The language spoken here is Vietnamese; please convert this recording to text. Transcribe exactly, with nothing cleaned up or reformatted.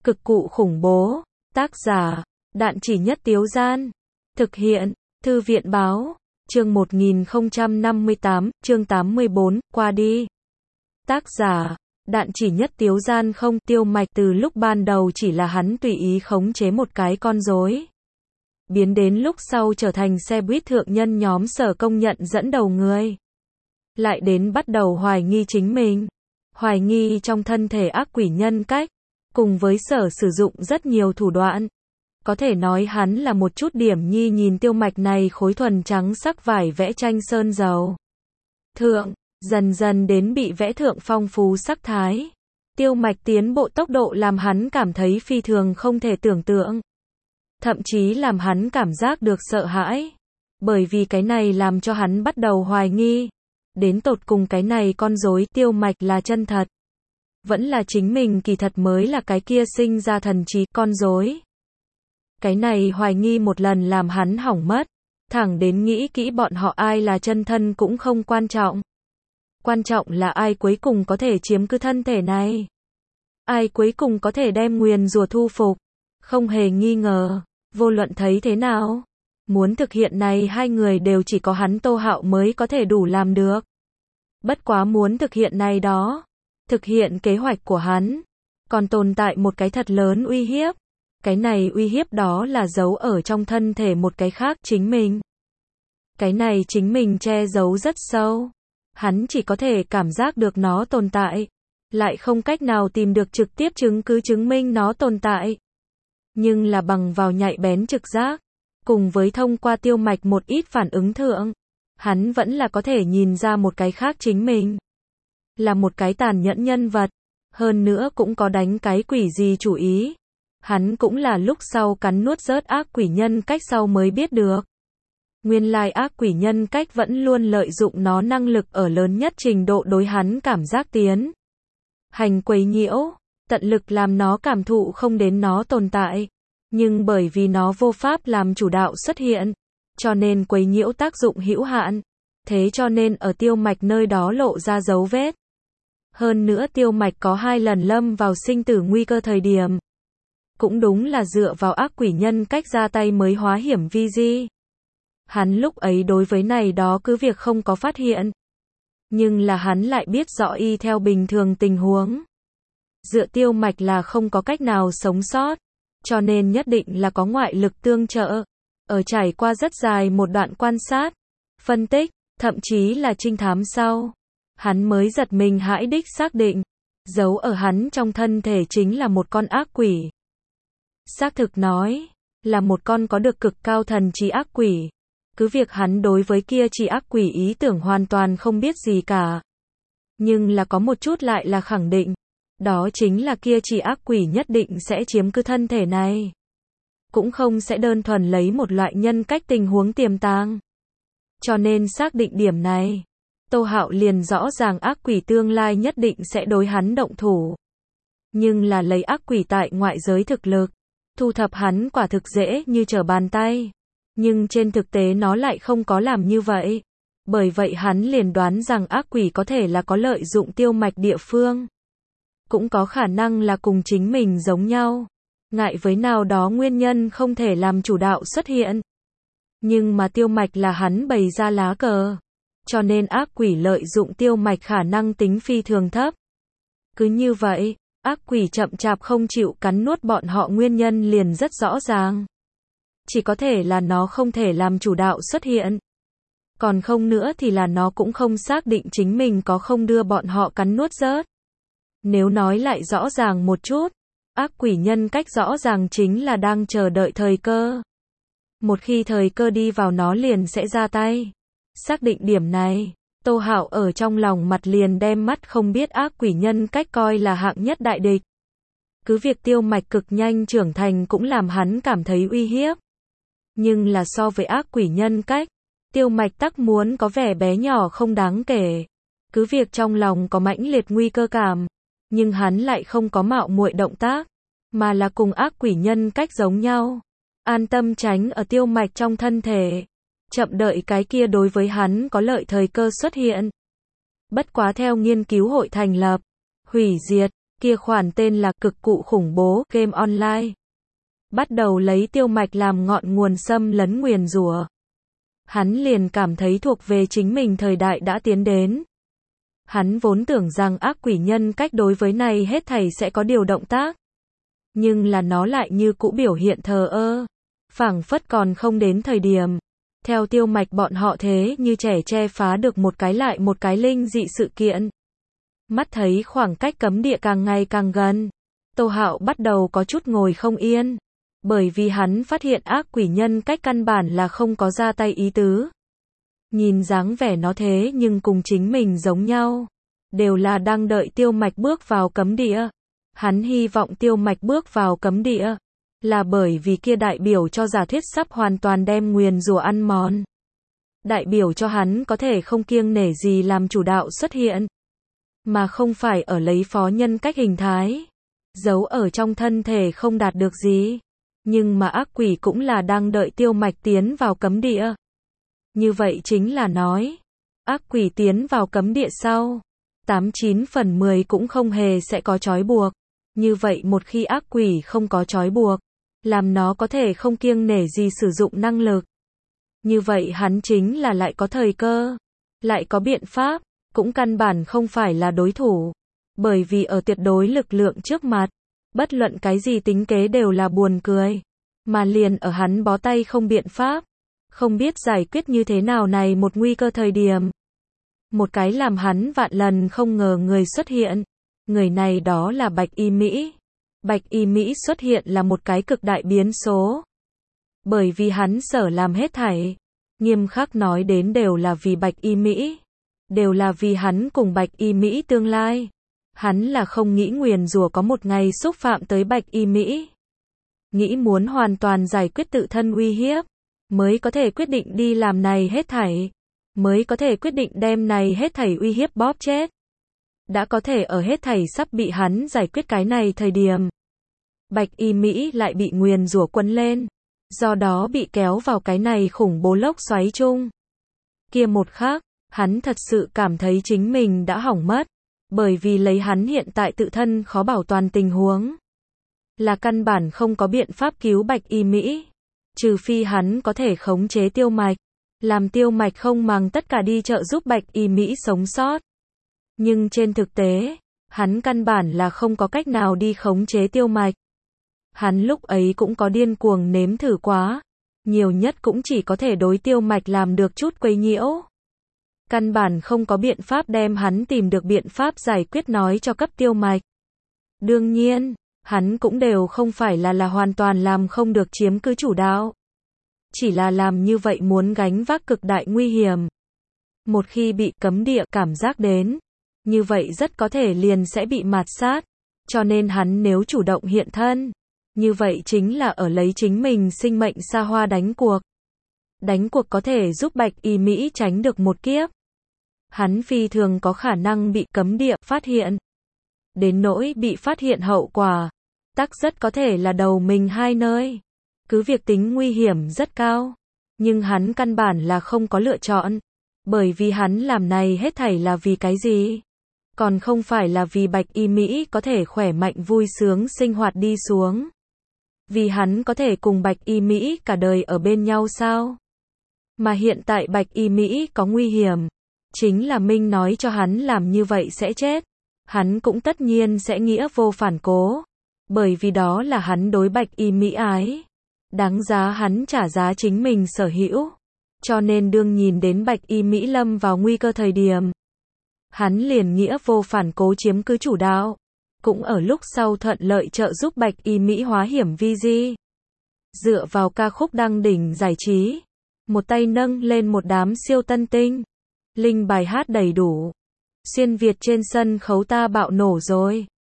Cực cụ khủng bố. Tác giả, Đạn Chỉ Nhất Tiếu Gian. Thực hiện, Thư viện Báo. Chương một nghìn không trăm năm mươi tám, chương tám mươi bốn, qua đi. Tác giả, Đạn Chỉ Nhất Tiếu Gian. Không, Tiêu Mạch từ lúc ban đầu chỉ là hắn tùy ý khống chế một cái con rối, biến đến lúc sau trở thành xe buýt thượng nhân nhóm Sở công nhận dẫn đầu người. Lại đến bắt đầu hoài nghi chính mình, hoài nghi trong thân thể ác quỷ nhân cách, cùng với Sở sử dụng rất nhiều thủ đoạn. Có thể nói hắn là một chút điểm nhi nhìn Tiêu Mạch này khối thuần trắng sắc vải vẽ tranh sơn dầu thượng, dần dần đến bị vẽ thượng phong phú sắc thái. Tiêu Mạch tiến bộ tốc độ làm hắn cảm thấy phi thường không thể tưởng tượng, thậm chí làm hắn cảm giác được sợ hãi, bởi vì cái này làm cho hắn bắt đầu hoài nghi, đến tột cùng cái này con rối Tiêu Mạch là chân thật, vẫn là chính mình kỳ thật mới là cái kia sinh ra thần trí con rối. Cái này hoài nghi một lần làm hắn hỏng mất, thẳng đến nghĩ kỹ bọn họ ai là chân thân cũng không quan trọng. Quan trọng là ai cuối cùng có thể chiếm cứ thân thể này, ai cuối cùng có thể đem nguyền rủa thu phục. Không hề nghi ngờ, vô luận thấy thế nào, muốn thực hiện này hai người đều chỉ có hắn Tô Hạo mới có thể đủ làm được. Bất quá muốn thực hiện này đó, thực hiện kế hoạch của hắn, còn tồn tại một cái thật lớn uy hiếp. Cái này uy hiếp đó là giấu ở trong thân thể một cái khác chính mình. Cái này chính mình che giấu rất sâu, hắn chỉ có thể cảm giác được nó tồn tại, lại không cách nào tìm được trực tiếp chứng cứ chứng minh nó tồn tại. Nhưng là bằng vào nhạy bén trực giác, cùng với thông qua Tiêu Mạch một ít phản ứng thượng, hắn vẫn là có thể nhìn ra một cái khác chính mình. Là một cái tàn nhẫn nhân vật, hơn nữa cũng có đánh cái quỷ gì chủ ý. Hắn cũng là lúc sau cắn nuốt rớt ác quỷ nhân cách sau mới biết được. Nguyên lai ác quỷ nhân cách vẫn luôn lợi dụng nó năng lực ở lớn nhất trình độ đối hắn cảm giác tiến hành quấy nhiễu, tận lực làm nó cảm thụ không đến nó tồn tại. Nhưng bởi vì nó vô pháp làm chủ đạo xuất hiện, cho nên quấy nhiễu tác dụng hữu hạn. Thế cho nên ở Tiêu Mạch nơi đó lộ ra dấu vết. Hơn nữa Tiêu Mạch có hai lần lâm vào sinh tử nguy cơ thời điểm, cũng đúng là dựa vào ác quỷ nhân cách ra tay mới hóa hiểm vi di. Hắn lúc ấy đối với này đó cứ việc không có phát hiện, nhưng là hắn lại biết rõ y theo bình thường tình huống, dựa Tiêu Mạch là không có cách nào sống sót, cho nên nhất định là có ngoại lực tương trợ. Ở trải qua rất dài một đoạn quan sát, phân tích, thậm chí là trinh thám sau, hắn mới giật mình hãi đích xác định, giấu ở hắn trong thân thể chính là một con ác quỷ. Xác thực nói, là một con có được cực cao thần trí ác quỷ. Cứ việc hắn đối với kia chỉ ác quỷ ý tưởng hoàn toàn không biết gì cả. Nhưng là có một chút lại là khẳng định. Đó chính là kia chỉ ác quỷ nhất định sẽ chiếm cứ thân thể này. Cũng không sẽ đơn thuần lấy một loại nhân cách tình huống tiềm tàng. Cho nên xác định điểm này, Tô Hạo liền rõ ràng ác quỷ tương lai nhất định sẽ đối hắn động thủ. Nhưng là lấy ác quỷ tại ngoại giới thực lực, thu thập hắn quả thực dễ như trở bàn tay. Nhưng trên thực tế nó lại không có làm như vậy. Bởi vậy hắn liền đoán rằng ác quỷ có thể là có lợi dụng Tiêu Mạch địa phương. Cũng có khả năng là cùng chính mình giống nhau. Ngại với nào đó nguyên nhân không thể làm chủ đạo xuất hiện. Nhưng mà Tiêu Mạch là hắn bày ra lá cờ. Cho nên ác quỷ lợi dụng Tiêu Mạch khả năng tính phi thường thấp. Cứ như vậy, ác quỷ chậm chạp không chịu cắn nuốt bọn họ nguyên nhân liền rất rõ ràng. Chỉ có thể là nó không thể làm chủ đạo xuất hiện. Còn không nữa thì là nó cũng không xác định chính mình có không đưa bọn họ cắn nuốt rớt. Nếu nói lại rõ ràng một chút, ác quỷ nhân cách rõ ràng chính là đang chờ đợi thời cơ. Một khi thời cơ đi vào nó liền sẽ ra tay. Xác định điểm này, Tô Hạo ở trong lòng mặt liền đem mắt không biết ác quỷ nhân cách coi là hạng nhất đại địch. Cứ việc Tiêu Mạch cực nhanh trưởng thành cũng làm hắn cảm thấy uy hiếp. Nhưng là so với ác quỷ nhân cách, Tiêu Mạch tắc muốn có vẻ bé nhỏ không đáng kể. Cứ việc trong lòng có mãnh liệt nguy cơ cảm, nhưng hắn lại không có mạo muội động tác, mà là cùng ác quỷ nhân cách giống nhau. An tâm tránh ở Tiêu Mạch trong thân thể, chậm đợi cái kia đối với hắn có lợi thời cơ xuất hiện. Bất quá theo nghiên cứu hội thành lập, hủy diệt, kia khoản tên là Cực Cụ Khủng Bố Game Online. Bắt đầu lấy Tiêu Mạch làm ngọn nguồn xâm lấn nguyền rủa. Hắn liền cảm thấy thuộc về chính mình thời đại đã tiến đến. Hắn vốn tưởng rằng ác quỷ nhân cách đối với này hết thảy sẽ có điều động tác. Nhưng là nó lại như cũ biểu hiện thờ ơ. Phảng phất còn không đến thời điểm. Theo Tiêu Mạch bọn họ thế như trẻ che phá được một cái lại một cái linh dị sự kiện. Mắt thấy khoảng cách cấm địa càng ngày càng gần. Tô Hạo bắt đầu có chút ngồi không yên. Bởi vì hắn phát hiện ác quỷ nhân cách căn bản là không có ra tay ý tứ. Nhìn dáng vẻ nó thế nhưng cùng chính mình giống nhau. Đều là đang đợi Tiêu Mạch bước vào cấm địa. Hắn hy vọng Tiêu Mạch bước vào cấm địa. Là bởi vì kia đại biểu cho giả thuyết sắp hoàn toàn đem nguyền rủa ăn mòn. Đại biểu cho hắn có thể không kiêng nể gì làm chủ đạo xuất hiện. Mà không phải ở lấy phó nhân cách hình thái. Giấu ở trong thân thể không đạt được gì. Nhưng mà ác quỷ cũng là đang đợi Tiêu Mạch tiến vào cấm địa. Như vậy chính là nói. Ác quỷ tiến vào cấm địa sau. tám chín phần mười cũng không hề sẽ có trói buộc. Như vậy một khi ác quỷ không có trói buộc. Làm nó có thể không kiêng nể gì sử dụng năng lực. Như vậy hắn chính là lại có thời cơ. Lại có biện pháp. Cũng căn bản không phải là đối thủ. Bởi vì ở tuyệt đối lực lượng trước mặt. Bất luận cái gì tính kế đều là buồn cười. Mà liền ở hắn bó tay không biện pháp. Không biết giải quyết như thế nào này một nguy cơ thời điểm. Một cái làm hắn vạn lần không ngờ người xuất hiện. Người này đó là Bạch Y Mỹ. Bạch Y Mỹ xuất hiện là một cái cực đại biến số. Bởi vì hắn sở làm hết thảy. Nghiêm khắc nói đến đều là vì Bạch Y Mỹ. Đều là vì hắn cùng Bạch Y Mỹ tương lai. Hắn là không nghĩ nguyền rủa có một ngày xúc phạm tới Bạch Y Mỹ. Nghĩ muốn hoàn toàn giải quyết tự thân uy hiếp. Mới có thể quyết định đi làm này hết thảy. Mới có thể quyết định đem này hết thảy uy hiếp bóp chết. Đã có thể ở hết thảy sắp bị hắn giải quyết cái này thời điểm. Bạch Y Mỹ lại bị nguyền rủa quấn lên. Do đó bị kéo vào cái này khủng bố lốc xoáy chung. Kia một khắc, hắn thật sự cảm thấy chính mình đã hỏng mất. Bởi vì lấy hắn hiện tại tự thân khó bảo toàn tình huống. Là căn bản không có biện pháp cứu Bạch Y Mỹ. Trừ phi hắn có thể khống chế Tiêu Mạch. Làm Tiêu Mạch không màng tất cả đi trợ giúp Bạch Y Mỹ sống sót. Nhưng trên thực tế, hắn căn bản là không có cách nào đi khống chế Tiêu Mạch. Hắn lúc ấy cũng có điên cuồng nếm thử quá. Nhiều nhất cũng chỉ có thể đối Tiêu Mạch làm được chút quấy nhiễu. Căn bản không có biện pháp đem hắn tìm được biện pháp giải quyết nói cho cấp Tiêu Mạch. Đương nhiên, hắn cũng đều không phải là là hoàn toàn làm không được chiếm cứ chủ đạo. Chỉ là làm như vậy muốn gánh vác cực đại nguy hiểm. Một khi bị cấm địa cảm giác đến, như vậy rất có thể liền sẽ bị mạt sát. Cho nên hắn nếu chủ động hiện thân, như vậy chính là ở lấy chính mình sinh mệnh xa hoa đánh cuộc. Đánh cuộc có thể giúp Bạch Y Mỹ tránh được một kiếp. Hắn phi thường có khả năng bị cấm địa phát hiện. Đến nỗi bị phát hiện hậu quả, tắc rất có thể là đầu mình hai nơi. Cứ việc tính nguy hiểm rất cao, nhưng hắn căn bản là không có lựa chọn. Bởi vì hắn làm này hết thảy là vì cái gì? Còn không phải là vì Bạch Y Mỹ có thể khỏe mạnh vui sướng sinh hoạt đi xuống. Vì hắn có thể cùng Bạch Y Mỹ cả đời ở bên nhau sao? Mà hiện tại Bạch Y Mỹ có nguy hiểm. Chính là Minh nói cho hắn làm như vậy sẽ chết. Hắn cũng tất nhiên sẽ nghĩa vô phản cố. Bởi vì đó là hắn đối Bạch Y Mỹ ái. Đáng giá hắn trả giá chính mình sở hữu. Cho nên đương nhìn đến Bạch Y Mỹ lâm vào nguy cơ thời điểm. Hắn liền nghĩa vô phản cố chiếm cứ chủ đạo. Cũng ở lúc sau thuận lợi trợ giúp Bạch Y Mỹ hóa hiểm vi di. Dựa vào ca khúc đăng đỉnh giải trí. Một tay nâng lên một đám siêu tân tinh. Linh bài hát đầy đủ. Xuyên Việt trên sân khấu ta bạo nổ rồi.